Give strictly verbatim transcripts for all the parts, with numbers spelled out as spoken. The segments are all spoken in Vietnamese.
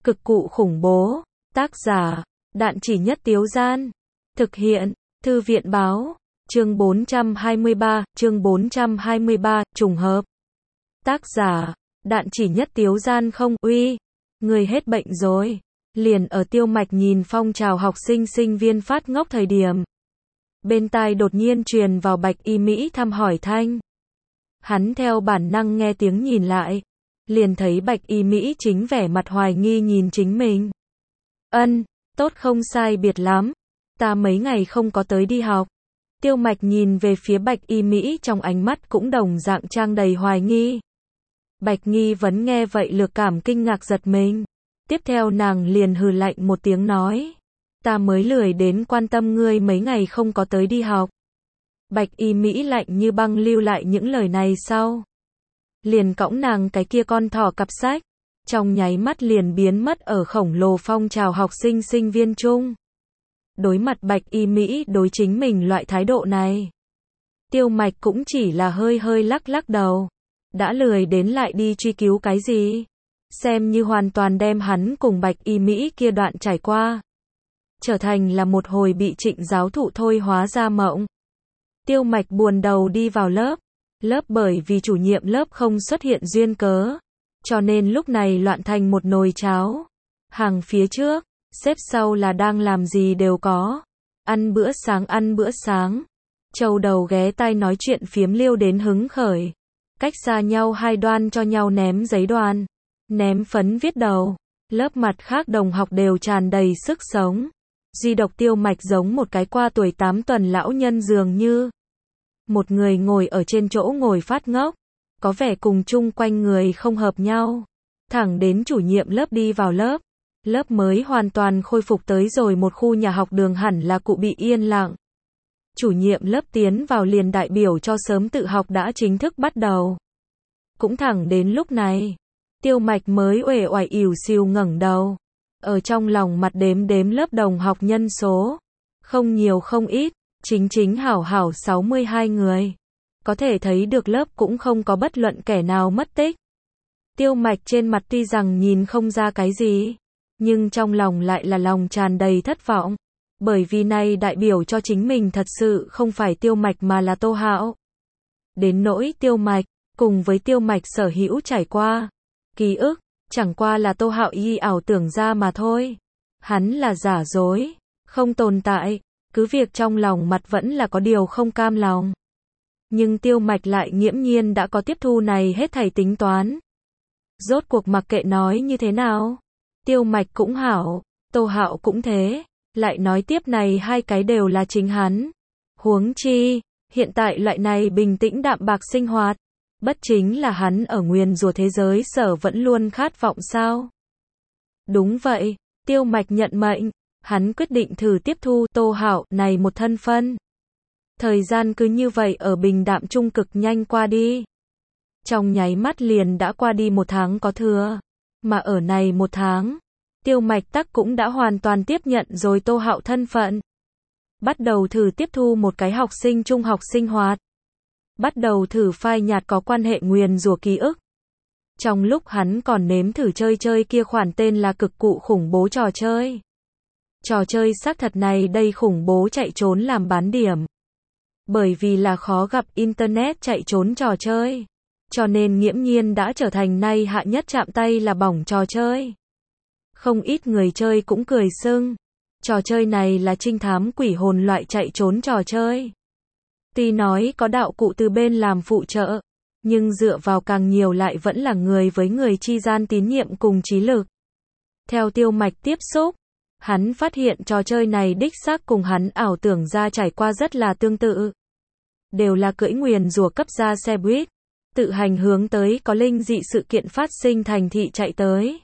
Cực cụ khủng bố. Tác giả, Đạn Chỉ Nhất Tiếu Gian. Thực hiện, Thư viện báo. Chương bốn trăm hai mươi ba, chương bốn trăm hai mươi ba, trùng hợp. Tác giả, Đạn Chỉ Nhất Tiếu Gian. Không, uy, người hết bệnh rồi. Liền ở Tiêu Mạch nhìn phong trào học sinh sinh viên phát ngốc thời điểm. Bên tai đột nhiên truyền vào Bạch Y Mỹ thăm hỏi thanh. Hắn theo bản năng nghe tiếng nhìn lại. Liền thấy Bạch Y Mỹ chính vẻ mặt hoài nghi nhìn chính mình. Ân, tốt không sai biệt lắm. Ta mấy ngày không có tới đi học. Tiêu Mạch nhìn về phía Bạch Y Mỹ trong ánh mắt cũng đồng dạng trang đầy hoài nghi. Bạch Nghi vấn nghe vậy lược cảm kinh ngạc giật mình. Tiếp theo nàng liền hừ lạnh một tiếng nói. Ta mới lười đến quan tâm ngươi mấy ngày không có tới đi học. Bạch Y Mỹ lạnh như băng lưu lại những lời này sau. Liền cõng nàng cái kia con thỏ cặp sách. Trong nháy mắt liền biến mất ở khổng lồ phong trào học sinh sinh viên chung. Đối mặt Bạch Y Mỹ đối chính mình loại thái độ này. Tiêu Mạch cũng chỉ là hơi hơi lắc lắc đầu. Đã lười đến lại đi truy cứu cái gì. Xem như hoàn toàn đem hắn cùng Bạch Y Mỹ kia đoạn trải qua. Trở thành là một hồi bị Trịnh giáo thụ thôi hóa ra mộng. Tiêu Mạch buồn đầu đi vào lớp. Lớp bởi vì chủ nhiệm lớp không xuất hiện duyên cớ. Cho nên lúc này loạn thành một nồi cháo. Hàng phía trước, xếp sau là đang làm gì đều có. Ăn bữa sáng ăn bữa sáng. Châu đầu ghé tai nói chuyện phiếm liêu đến hứng khởi. Cách xa nhau hai đoan cho nhau ném giấy đoan. Ném phấn viết đầu. Lớp mặt khác đồng học đều tràn đầy sức sống. Duy độc Tiêu Mạch giống một cái qua tuổi tám tuần lão nhân dường như. Một người ngồi ở trên chỗ ngồi phát ngốc. Có vẻ cùng chung quanh người không hợp nhau. Thẳng đến chủ nhiệm lớp đi vào lớp. Lớp mới hoàn toàn khôi phục tới rồi một khu nhà học đường hẳn là cụ bị yên lặng. Chủ nhiệm lớp tiến vào liền đại biểu cho sớm tự học đã chính thức bắt đầu. Cũng thẳng đến lúc này. Tiêu Mạch mới uể oải ỉu xìu ngẩng đầu. Ở trong lòng mặt đếm đếm lớp đồng học nhân số. Không nhiều không ít. Chính chính hảo hảo sáu mươi hai người. Có thể thấy được lớp cũng không có bất luận kẻ nào mất tích. Tiêu Mạch trên mặt tuy rằng nhìn không ra cái gì. Nhưng trong lòng lại là lòng tràn đầy thất vọng. Bởi vì này đại biểu cho chính mình thật sự không phải Tiêu Mạch mà là Tô Hạo. Đến nỗi Tiêu Mạch, cùng với Tiêu Mạch sở hữu trải qua. Ký ức, chẳng qua là Tô Hạo y ảo tưởng ra mà thôi. Hắn là giả dối, không tồn tại. Cứ việc trong lòng mặt vẫn là có điều không cam lòng. Nhưng Tiêu Mạch lại nghiễm nhiên đã có tiếp thu này hết thảy tính toán. Rốt cuộc mặc kệ nói như thế nào. Tiêu Mạch cũng hảo, Tô Hạo cũng thế. Lại nói tiếp này hai cái đều là chính hắn. Huống chi, hiện tại loại này bình tĩnh đạm bạc sinh hoạt. Bất chính là hắn ở nguyền rủa thế giới sở vẫn luôn khát vọng sao. Đúng vậy, Tiêu Mạch nhận mệnh. Hắn quyết định thử tiếp thu Tô Hạo này một thân phân. Thời gian cứ như vậy ở bình đạm trung cực nhanh qua đi. Trong nháy mắt liền đã qua đi một tháng có thừa. Mà ở này một tháng, Tiêu Mạch tắc cũng đã hoàn toàn tiếp nhận rồi Tô Hạo thân phận. Bắt đầu thử tiếp thu một cái học sinh trung học sinh hoạt. Bắt đầu thử phai nhạt có quan hệ nguyền rủa ký ức. Trong lúc hắn còn nếm thử chơi chơi kia khoản tên là cực cụ khủng bố trò chơi. Trò chơi xác thật này đây khủng bố chạy trốn làm bán điểm. Bởi vì là khó gặp internet chạy trốn trò chơi. Cho nên nghiễm nhiên đã trở thành nay hạ nhất chạm tay là bỏng trò chơi. Không ít người chơi cũng cười sưng. Trò chơi này là trinh thám quỷ hồn loại chạy trốn trò chơi. Tuy nói có đạo cụ từ bên làm phụ trợ. Nhưng dựa vào càng nhiều lại vẫn là người với người chi gian tín nhiệm cùng trí lực. Theo Tiêu Mạch tiếp xúc. Hắn phát hiện trò chơi này đích xác cùng hắn ảo tưởng ra trải qua rất là tương tự. Đều là cưỡi nguyền rủa cấp ra xe buýt. Tự hành hướng tới có linh dị sự kiện phát sinh thành thị chạy tới.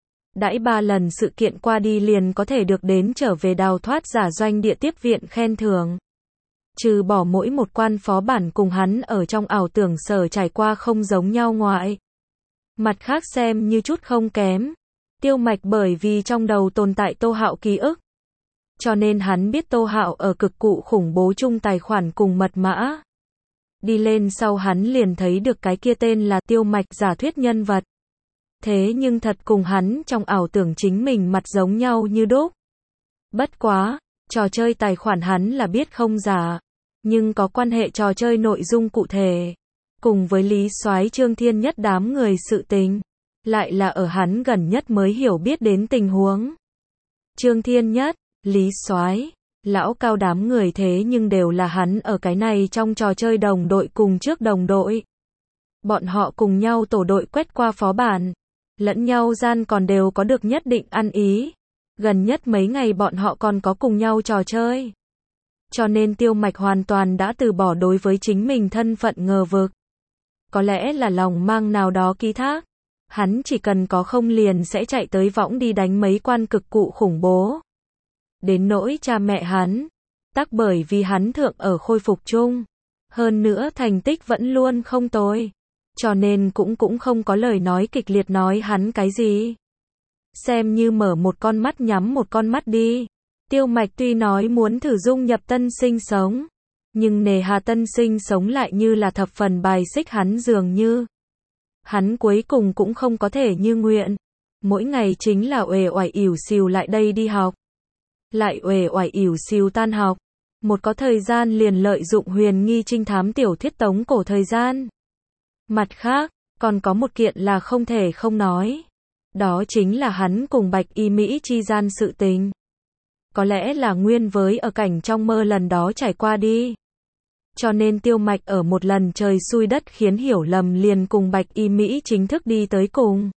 Đãi ba lần sự kiện qua đi liền có thể được đến trở về đào thoát giả doanh địa tiếp viện khen thưởng. Trừ bỏ mỗi một quan phó bản cùng hắn ở trong ảo tưởng sở trải qua không giống nhau ngoại. Mặt khác xem như chút không kém. Tiêu Mạch bởi vì trong đầu tồn tại Tô Hạo ký ức. Cho nên hắn biết Tô Hạo ở cực cụ khủng bố chung tài khoản cùng mật mã. Đi lên sau hắn liền thấy được cái kia tên là Tiêu Mạch giả thuyết nhân vật. thế nhưng thật cùng hắn trong ảo tưởng chính mình mặt giống nhau như đúc. Bất quá, trò chơi tài khoản hắn là biết không giả, nhưng có quan hệ trò chơi nội dung cụ thể, cùng với Lý Soái Trương Thiên Nhất đám người sự tình, lại là ở hắn gần nhất mới hiểu biết đến tình huống. Trương Thiên Nhất, Lý Soái, lão Cao đám người thế nhưng đều là hắn ở cái này trong trò chơi đồng đội cùng trước đồng đội. Bọn họ cùng nhau tổ đội quét qua phó bản, lẫn nhau gian còn đều có được nhất định ăn ý. Gần nhất mấy ngày bọn họ còn có cùng nhau trò chơi. Cho nên Tiêu Mạch hoàn toàn đã từ bỏ đối với chính mình thân phận ngờ vực. Có lẽ là lòng mang nào đó ký thác. Hắn chỉ cần có không liền sẽ chạy tới võng đi đánh mấy quan cực cụ khủng bố. Đến nỗi cha mẹ hắn, tắc bởi vì hắn thượng ở khôi phục chung. Hơn nữa thành tích vẫn luôn không tồi. Cho nên cũng cũng không có lời nói kịch liệt nói hắn cái gì. Xem như mở một con mắt nhắm một con mắt đi. Tiêu Mạch tuy nói muốn thử dung nhập Tân Sinh sống, nhưng nề hà Tân Sinh sống lại như là thập phần bài xích hắn dường như. Hắn cuối cùng cũng không có thể như nguyện. Mỗi ngày chính là uể oải ỉu xìu lại đây đi học. Lại uể oải ỉu xìu tan học. Một có thời gian liền lợi dụng huyền nghi trinh thám tiểu thuyết tống cổ thời gian. Mặt khác, còn có một kiện là không thể không nói. Đó chính là hắn cùng Bạch Y Mỹ chi gian sự tình. Có lẽ là nguyên với ở cảnh trong mơ lần đó trải qua đi. Cho nên Tiêu Mạch ở một lần trời xui đất khiến hiểu lầm liền cùng Bạch Y Mỹ chính thức đi tới cùng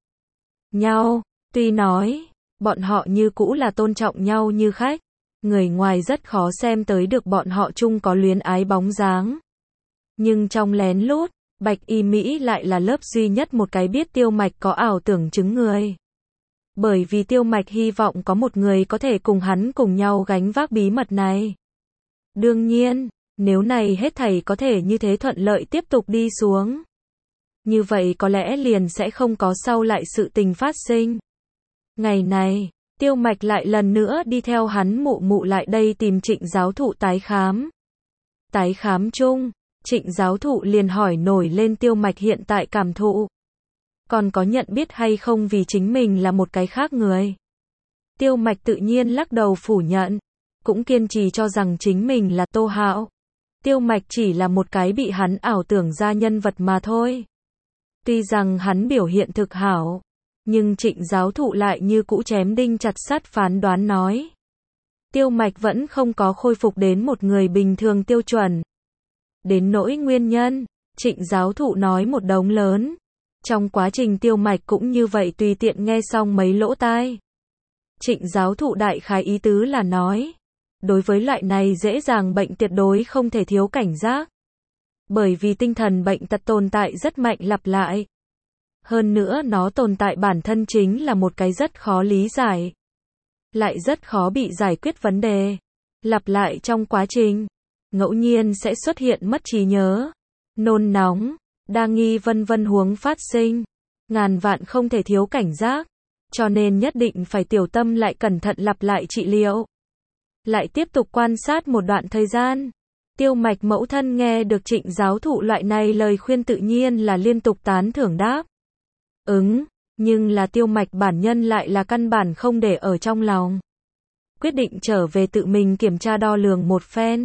nhau. Tuy nói, bọn họ như cũ là tôn trọng nhau như khách. Người ngoài rất khó xem tới được bọn họ chung có luyến ái bóng dáng. Nhưng trong lén lút, Bạch Y Mỹ lại là lớp duy nhất một cái biết Tiêu Mạch có ảo tưởng chứng người. Bởi vì Tiêu Mạch hy vọng có một người có thể cùng hắn cùng nhau gánh vác bí mật này. Đương nhiên, nếu này hết thảy có thể như thế thuận lợi tiếp tục đi xuống. Như vậy có lẽ liền sẽ không có sau lại sự tình phát sinh. Ngày này, Tiêu Mạch lại lần nữa đi theo hắn mụ mụ lại đây tìm Trịnh giáo thụ tái khám. Tái khám chung, Trịnh giáo thụ liền hỏi nổi lên Tiêu Mạch hiện tại cảm thụ. Còn có nhận biết hay không vì chính mình là một cái khác người. Tiêu Mạch tự nhiên lắc đầu phủ nhận, cũng kiên trì cho rằng chính mình là Tô Hạo. Tiêu Mạch chỉ là một cái bị hắn ảo tưởng ra nhân vật mà thôi. Tuy rằng hắn biểu hiện thực hảo, nhưng Trịnh giáo thụ lại như cũ chém đinh chặt sắt phán đoán nói. Tiêu Mạch vẫn không có khôi phục đến một người bình thường tiêu chuẩn. Đến nỗi nguyên nhân, Trịnh giáo thụ nói một đống lớn. Trong quá trình Tiêu Mạch cũng như vậy tùy tiện nghe xong mấy lỗ tai. Trịnh giáo thụ đại khái ý tứ là nói, đối với loại này dễ dàng bệnh tuyệt đối không thể thiếu cảnh giác. Bởi vì tinh thần bệnh tật tồn tại rất mạnh lặp lại. Hơn nữa nó tồn tại bản thân chính là một cái rất khó lý giải. Lại rất khó bị giải quyết vấn đề. Lặp lại trong quá trình, ngẫu nhiên sẽ xuất hiện mất trí nhớ, nôn nóng, đa nghi vân vân huống phát sinh. Ngàn vạn không thể thiếu cảnh giác. Cho nên nhất định phải tiểu tâm lại cẩn thận lặp lại trị liệu. Lại tiếp tục quan sát một đoạn thời gian. Tiêu Mạch mẫu thân nghe được Trịnh giáo thụ loại này lời khuyên tự nhiên là liên tục tán thưởng đáp. Ứng, nhưng là Tiêu Mạch bản nhân lại là căn bản không để ở trong lòng. Quyết định trở về tự mình kiểm tra đo lường một phen.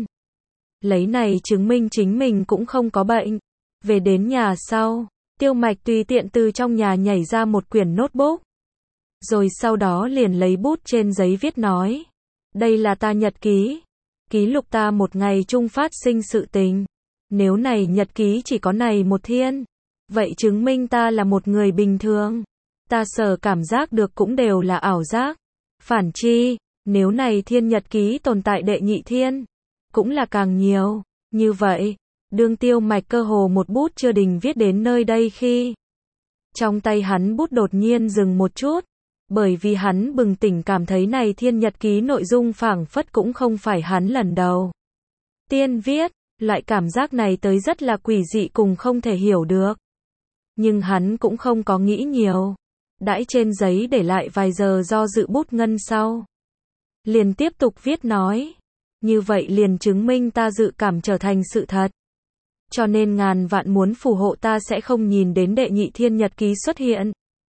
Lấy này chứng minh chính mình cũng không có bệnh. Về đến nhà sau, Tiêu Mạch tùy tiện từ trong nhà nhảy ra một quyển notebook. Rồi sau đó liền lấy bút trên giấy viết nói. Đây là ta nhật ký. Ký lục ta một ngày chung phát sinh sự tình. Nếu này nhật ký chỉ có này một thiên, vậy chứng minh ta là một người bình thường. Ta sở cảm giác được cũng đều là ảo giác. Phản chi, nếu này thiên nhật ký tồn tại đệ nhị thiên, cũng là càng nhiều. Như vậy, đương Tiêu Mạch cơ hồ một bút chưa đình viết đến nơi đây khi trong tay hắn bút đột nhiên dừng một chút. Bởi vì hắn bừng tỉnh cảm thấy này thiên nhật ký nội dung phảng phất cũng không phải hắn lần đầu tiên viết, loại cảm giác này tới rất là quỷ dị cùng không thể hiểu được. Nhưng hắn cũng không có nghĩ nhiều. Đãi trên giấy để lại vài giờ do dự bút ngân sau. Liền tiếp tục viết nói. Như vậy liền chứng minh ta dự cảm trở thành sự thật. Cho nên ngàn vạn muốn phù hộ ta sẽ không nhìn đến đệ nhị thiên nhật ký xuất hiện.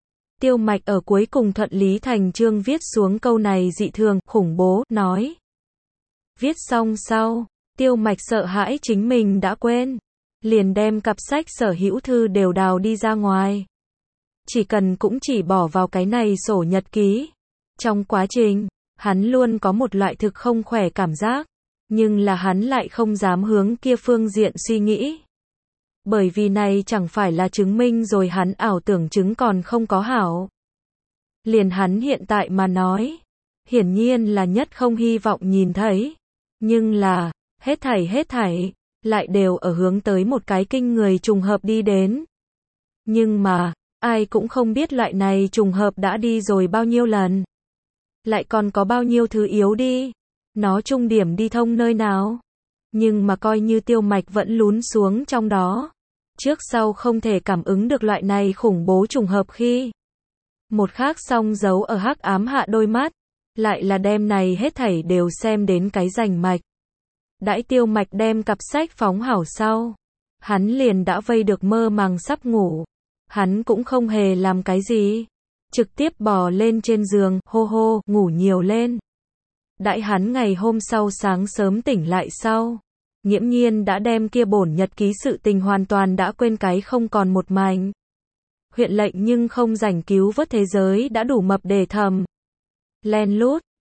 Tiêu Mạch ở cuối cùng thuận lý thành chương viết xuống câu này dị thường, khủng bố, nói. Viết xong sau, Tiêu Mạch sợ hãi chính mình đã quên. Liền đem cặp sách sở hữu thư đều đào đi ra ngoài. Chỉ cần cũng chỉ bỏ vào cái này sổ nhật ký. Trong quá trình, hắn luôn có một loại thực không khỏe cảm giác. Nhưng là hắn lại không dám hướng kia phương diện suy nghĩ. Bởi vì này chẳng phải là chứng minh rồi hắn ảo tưởng chứng còn không có hảo. Liền hắn hiện tại mà nói. Hiển nhiên là nhất không hy vọng nhìn thấy. Nhưng là, hết thảy hết thảy, lại đều ở hướng tới một cái kinh người trùng hợp đi đến. Nhưng mà, ai cũng không biết loại này trùng hợp đã đi rồi bao nhiêu lần. Lại còn có bao nhiêu thứ yếu đi. Nó trung điểm đi thông nơi nào. Nhưng mà coi như Tiêu Mạch vẫn lún xuống trong đó. Trước sau không thể cảm ứng được loại này khủng bố trùng hợp khi. Một khác song giấu ở hắc ám hạ đôi mắt. Lại là đem này hết thảy đều xem đến cái rành mạch. Đãi Tiêu Mạch đem cặp sách phóng hảo sau. Hắn liền đã vây được mơ màng sắp ngủ. Hắn cũng không hề làm cái gì. Trực tiếp bò lên trên giường, hô hô, ngủ nhiều lên. Đãi hắn ngày hôm sau sáng sớm tỉnh lại sau. Nghiễm nhiên đã đem kia bổn nhật ký sự tình hoàn toàn đã quên cái không còn một mảnh. Huyện lệnh nhưng không rảnh cứu vớt thế giới đã đủ mập để thầm. Len lút,